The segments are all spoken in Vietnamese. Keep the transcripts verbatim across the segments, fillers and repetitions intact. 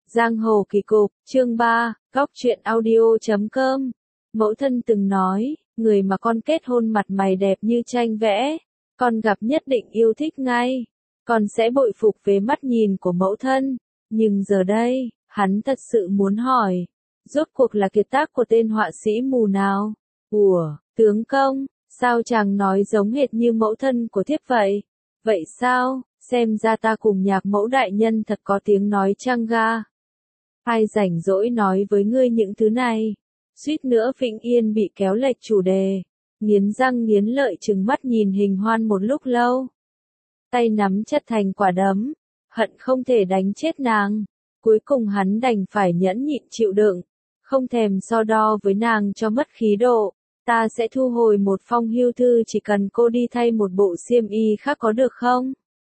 Giang hồ kỳ cục, chương ba, góc truyện audio chấm com. Mẫu thân từng nói, người mà con kết hôn mặt mày đẹp như tranh vẽ, con gặp nhất định yêu thích ngay. Con sẽ bội phục về mắt nhìn của mẫu thân. Nhưng giờ đây, hắn thật sự muốn hỏi, rốt cuộc là kiệt tác của tên họa sĩ mù nào? Ủa, tướng công, sao chàng nói giống hệt như mẫu thân của thiếp vậy? Vậy sao, xem ra ta cùng nhạc mẫu đại nhân thật có tiếng nói chăng ga? Ai rảnh rỗi nói với ngươi những thứ này? Suýt nữa Vĩnh Yên bị kéo lệch chủ đề. Nghiến răng nghiến lợi trừng mắt nhìn Hình Hoan một lúc lâu. Tay nắm chặt thành quả đấm, hận không thể đánh chết nàng. Cuối cùng hắn đành phải nhẫn nhịn chịu đựng, không thèm so đo với nàng cho mất khí độ. Ta sẽ thu hồi một phong hưu thư chỉ cần cô đi thay một bộ xiêm y khác có được không?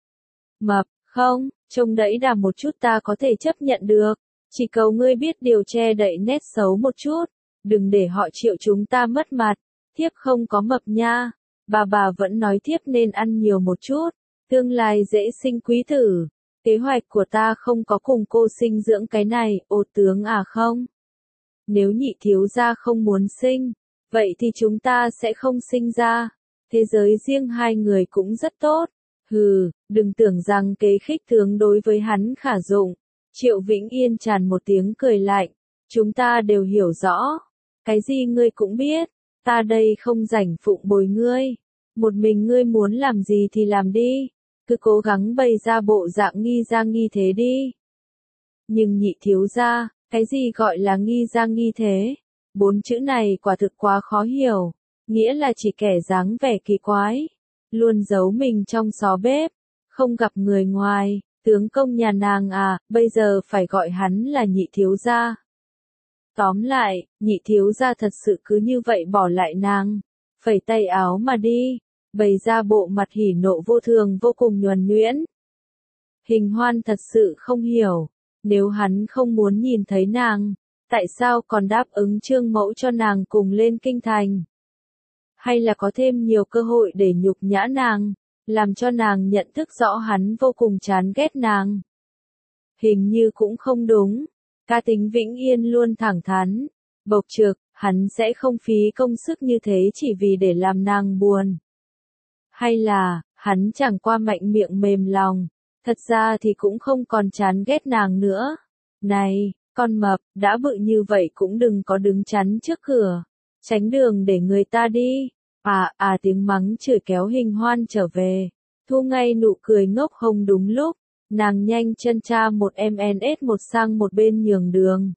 Mập, không, trông đẫy đà một chút ta có thể chấp nhận được. Chỉ cầu ngươi biết điều che đậy nét xấu một chút, đừng để họ Triệu chúng ta mất mặt. Thiếp không có mập nha, bà bà vẫn nói thiếp nên ăn nhiều một chút, tương lai dễ sinh quý tử. Kế hoạch của ta không có cùng cô sinh dưỡng cái này, ô tướng à không? Nếu nhị thiếu gia không muốn sinh, vậy thì chúng ta sẽ không sinh ra. Thế giới riêng hai người cũng rất tốt. Hừ, đừng tưởng rằng kế khích tướng đối với hắn khả dụng. Triệu Vĩnh Yên tràn một tiếng cười lạnh. Chúng ta đều hiểu rõ. Cái gì ngươi cũng biết. Ta đây không rảnh phụng bồi ngươi. Một mình ngươi muốn làm gì thì làm đi. Cứ cố gắng bày ra bộ dạng nghi ra nghi thế đi. Nhưng nhị thiếu gia, cái gì gọi là nghi ra nghi thế? Bốn chữ này quả thực quá khó hiểu. Nghĩa là chỉ kẻ dáng vẻ kỳ quái. Luôn giấu mình trong xó bếp. Không gặp người ngoài. Tướng công nhà nàng à, bây giờ phải gọi hắn là nhị thiếu gia. Tóm lại, nhị thiếu gia thật sự cứ như vậy bỏ lại nàng. Phẩy tay áo mà đi. Bày ra bộ mặt hỉ nộ vô thường vô cùng nhuần nhuyễn. Hình Hoan thật sự không hiểu. Nếu hắn không muốn nhìn thấy nàng, tại sao còn đáp ứng trương mẫu cho nàng cùng lên kinh thành? Hay là có thêm nhiều cơ hội để nhục nhã nàng, làm cho nàng nhận thức rõ hắn vô cùng chán ghét nàng? Hình như cũng không đúng. Cá tính Vĩnh Yên luôn thẳng thắn, bộc trực, hắn sẽ không phí công sức như thế chỉ vì để làm nàng buồn. Hay là, hắn chẳng qua mạnh miệng mềm lòng, thật ra thì cũng không còn chán ghét nàng nữa. Này, con mập, đã bự như vậy cũng đừng có đứng chắn trước cửa, tránh đường để người ta đi. À, à tiếng mắng chửi kéo Hình Hoan trở về, thu ngay nụ cười ngốc hồng đúng lúc, nàng nhanh chân tra một em en ét một sang một bên nhường đường.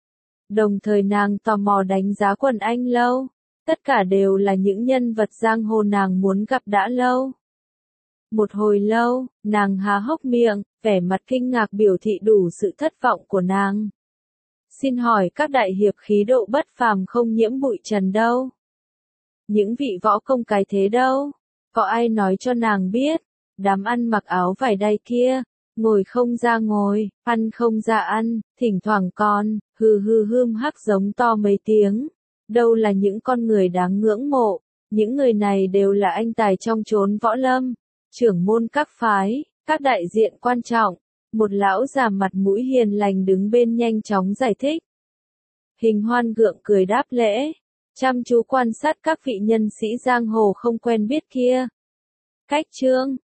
Đồng thời nàng tò mò đánh giá quần anh lâu, tất cả đều là những nhân vật giang hồ nàng muốn gặp đã lâu. Một hồi lâu, nàng há hốc miệng, vẻ mặt kinh ngạc biểu thị đủ sự thất vọng của nàng. Xin hỏi các đại hiệp khí độ bất phàm không nhiễm bụi trần đâu? Những vị võ công cái thế đâu? Có ai nói cho nàng biết? Đám ăn mặc áo vải đay kia, ngồi không ra ngồi, ăn không ra ăn, thỉnh thoảng còn, hừ hừ hươm hắc giống to mấy tiếng. Đâu là những con người đáng ngưỡng mộ, những người này đều là anh tài trong chốn võ lâm, trưởng môn các phái, các đại diện quan trọng. Một lão già mặt mũi hiền lành đứng bên nhanh chóng giải thích. Hình Hoan gượng cười đáp lễ, chăm chú quan sát các vị nhân sĩ giang hồ không quen biết kia. Cách chương,